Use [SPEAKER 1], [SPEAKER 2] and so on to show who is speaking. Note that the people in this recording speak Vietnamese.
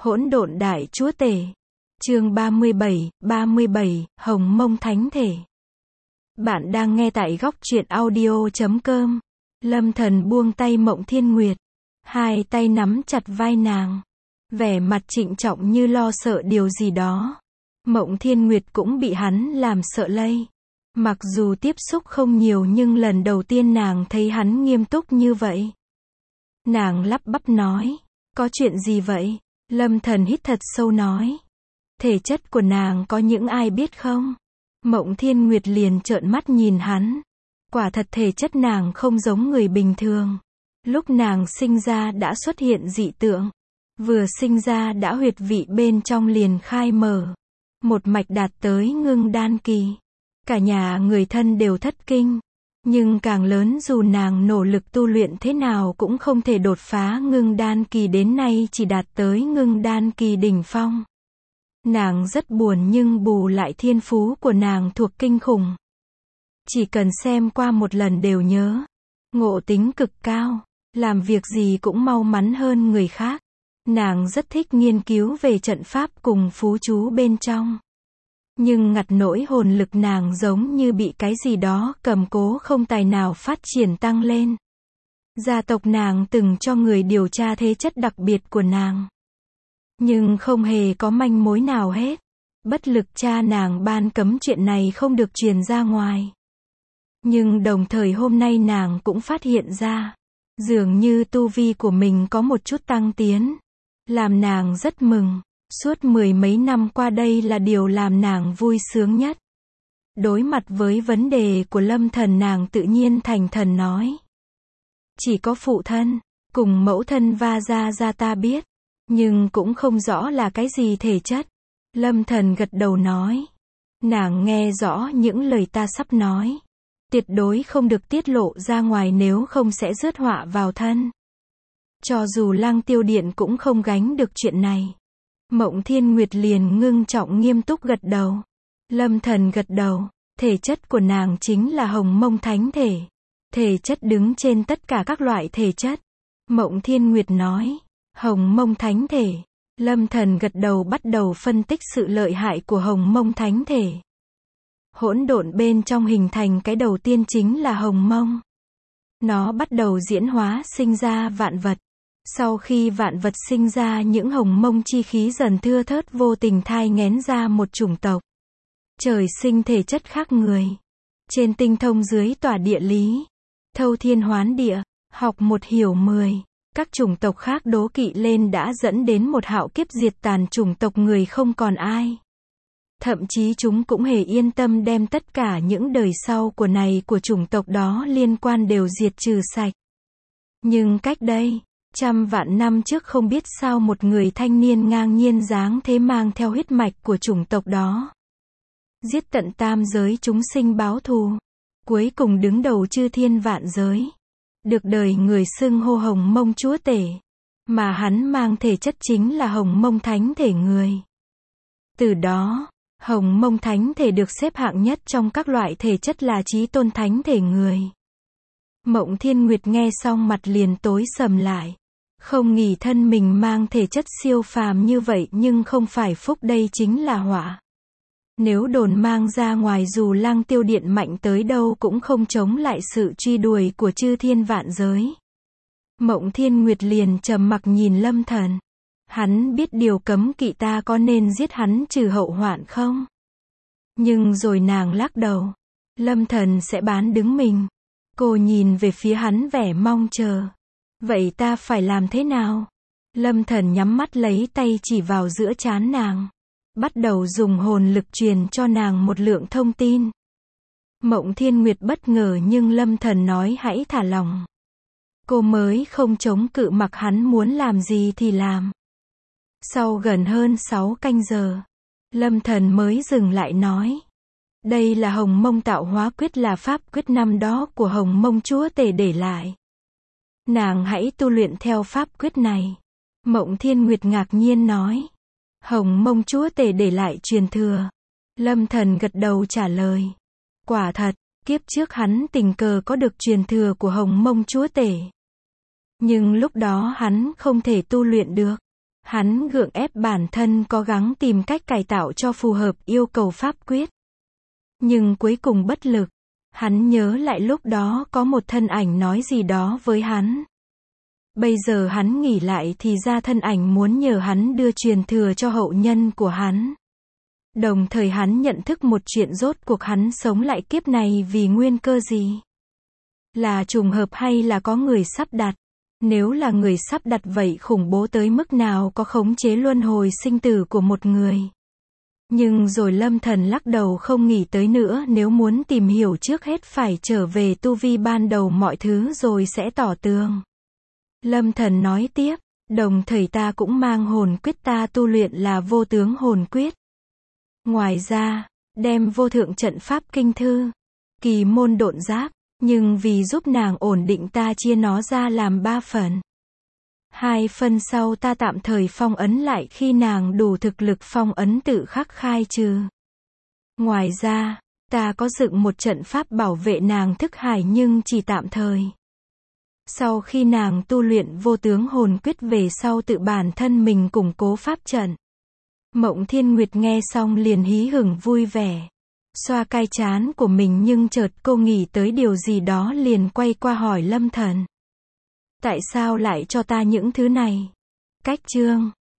[SPEAKER 1] Hỗn độn đại chúa tể. Chương 37, Hồng Mông Thánh Thể. Bạn đang nghe tại góc truyện audio.com. Lâm Thần buông tay Mộng Thiên Nguyệt, hai tay nắm chặt vai nàng, vẻ mặt trịnh trọng như lo sợ điều gì đó. Mộng Thiên Nguyệt cũng bị hắn làm sợ lây. Mặc dù tiếp xúc không nhiều nhưng lần đầu tiên nàng thấy hắn nghiêm túc như vậy. Nàng lắp bắp nói, có chuyện gì vậy? Lâm Thần hít thật sâu nói, thể chất của nàng có những ai biết không? Mộng Thiên Nguyệt liền trợn mắt nhìn hắn. Quả thật thể chất nàng không giống người bình thường. Lúc nàng sinh ra đã xuất hiện dị tượng. Vừa sinh ra đã huyệt vị bên trong liền khai mở. Một mạch đạt tới ngưng đan kỳ. Cả nhà người thân đều thất kinh. Nhưng càng lớn dù nàng nỗ lực tu luyện thế nào cũng không thể đột phá ngưng đan kỳ, đến nay chỉ đạt tới ngưng đan kỳ đỉnh phong. Nàng rất buồn nhưng bù lại thiên phú của nàng thuộc kinh khủng. Chỉ cần xem qua một lần đều nhớ. Ngộ tính cực cao. Làm việc gì cũng mau mắn hơn người khác. Nàng rất thích nghiên cứu về trận pháp cùng phú chú bên trong. Nhưng ngặt nỗi hồn lực nàng giống như bị cái gì đó cầm cố, không tài nào phát triển tăng lên. Gia tộc nàng từng cho người điều tra thế chất đặc biệt của nàng. Nhưng không hề có manh mối nào hết. Bất lực cha nàng ban cấm chuyện này không được truyền ra ngoài. Nhưng đồng thời hôm nay nàng cũng phát hiện ra, dường như tu vi của mình có một chút tăng tiến. Làm nàng rất mừng. Suốt mười mấy năm qua đây là điều làm nàng vui sướng nhất. Đối mặt với vấn đề của Lâm Thần, nàng tự nhiên thành thần nói. Chỉ có phụ thân, cùng mẫu thân Vajra ta biết. Nhưng cũng không rõ là cái gì thể chất. Lâm Thần gật đầu nói. Nàng nghe rõ những lời ta sắp nói. Tuyệt đối không được tiết lộ ra ngoài, nếu không sẽ rước họa vào thân. Cho dù Lăng Tiêu Điện cũng không gánh được chuyện này. Mộng Thiên Nguyệt liền ngưng trọng nghiêm túc gật đầu. Lâm Thần gật đầu. Thể chất của nàng chính là Hồng Mông Thánh Thể. Thể chất đứng trên tất cả các loại thể chất. Mộng Thiên Nguyệt nói. Hồng Mông Thánh Thể. Lâm Thần gật đầu, bắt đầu phân tích sự lợi hại của Hồng Mông Thánh Thể. Hỗn độn bên trong hình thành cái đầu tiên chính là Hồng Mông. Nó bắt đầu diễn hóa sinh ra vạn vật. Sau khi vạn vật sinh ra, những hồng mông chi khí dần thưa thớt vô tình thai nghén ra một chủng tộc. Trời sinh thể chất khác người. Trên tinh thông dưới tỏa địa lý. Thâu thiên hoán địa. Học một hiểu 10. Các chủng tộc khác đố kỵ lên đã dẫn đến một hạo kiếp diệt tàn chủng tộc người không còn ai. Thậm chí chúng cũng hề yên tâm đem tất cả những đời sau của chủng tộc đó liên quan đều diệt trừ sạch. Nhưng cách đây trăm vạn năm trước, không biết sao một người thanh niên ngang nhiên dáng thế mang theo huyết mạch của chủng tộc đó. Giết tận tam giới chúng sinh báo thù. Cuối cùng đứng đầu chư thiên vạn giới. Được đời người xưng hô Hồng Mông Chúa Tể. Mà hắn mang thể chất chính là Hồng Mông Thánh Thể người. Từ đó, Hồng Mông Thánh Thể được xếp hạng nhất trong các loại thể chất là chí tôn thánh thể người. Mộng Thiên Nguyệt nghe xong mặt liền tối sầm lại. Không nghĩ thân mình mang thể chất siêu phàm như vậy, nhưng không phải phúc, đây chính là họa. Nếu đồn mang ra ngoài, dù Lăng Tiêu Điện mạnh tới đâu cũng không chống lại sự truy đuổi của chư thiên vạn giới. Mộng Thiên Nguyệt liền trầm mặc nhìn Lâm Thần. Hắn biết điều cấm kỵ, ta có nên giết hắn trừ hậu hoạn không? Nhưng rồi nàng lắc đầu. Lâm Thần sẽ bán đứng mình. Cô nhìn về phía hắn vẻ mong chờ. Vậy ta phải làm thế nào? Lâm Thần nhắm mắt lấy tay chỉ vào giữa trán nàng. Bắt đầu dùng hồn lực truyền cho nàng một lượng thông tin. Mộng Thiên Nguyệt bất ngờ nhưng Lâm Thần nói hãy thả lòng. Cô mới không chống cự, mặc hắn muốn làm gì thì làm. Sau gần hơn 6 canh giờ, Lâm Thần mới dừng lại nói. Đây là Hồng Mông Tạo Hóa Quyết, là pháp quyết năm đó của Hồng Mông Chúa Tể để lại. Nàng hãy tu luyện theo pháp quyết này. Mộng Thiên Nguyệt ngạc nhiên nói. Hồng Mông Chúa Tể để lại truyền thừa. Lâm Thần gật đầu trả lời. Quả thật, kiếp trước hắn tình cờ có được truyền thừa của Hồng Mông Chúa Tể. Nhưng lúc đó hắn không thể tu luyện được. Hắn gượng ép bản thân cố gắng tìm cách cải tạo cho phù hợp yêu cầu pháp quyết. Nhưng cuối cùng bất lực. Hắn nhớ lại lúc đó có một thân ảnh nói gì đó với hắn. Bây giờ hắn nghĩ lại thì ra thân ảnh muốn nhờ hắn đưa truyền thừa cho hậu nhân của hắn. Đồng thời hắn nhận thức một chuyện rốt cuộc hắn sống lại kiếp này vì nguyên cơ gì? Là trùng hợp hay là có người sắp đặt? Nếu là người sắp đặt vậy khủng bố tới mức nào có khống chế luân hồi sinh tử của một người? Nhưng rồi Lâm Thần lắc đầu không nghĩ tới nữa, nếu muốn tìm hiểu trước hết phải trở về tu vi ban đầu mọi thứ rồi sẽ tỏ tường. Lâm Thần nói tiếp, đồng thời ta cũng mang hồn quyết ta tu luyện là vô tướng hồn quyết. Ngoài ra, đem vô thượng trận pháp kinh thư, kỳ môn độn giáp, nhưng vì giúp nàng ổn định ta chia nó ra làm 3 phần. 2 phần sau ta tạm thời phong ấn lại, khi nàng đủ thực lực phong ấn tự khắc khai trừ. Ngoài ra, ta có dựng một trận pháp bảo vệ nàng thức hải nhưng chỉ tạm thời. Sau khi nàng tu luyện vô tướng hồn quyết về sau tự bản thân mình củng cố pháp trận. Mộng Thiên Nguyệt nghe xong liền hí hửng vui vẻ. Xoa cai trán của mình nhưng chợt cô nghĩ tới điều gì đó liền quay qua hỏi Lâm Thần. Tại sao lại cho ta những thứ này? Cách chương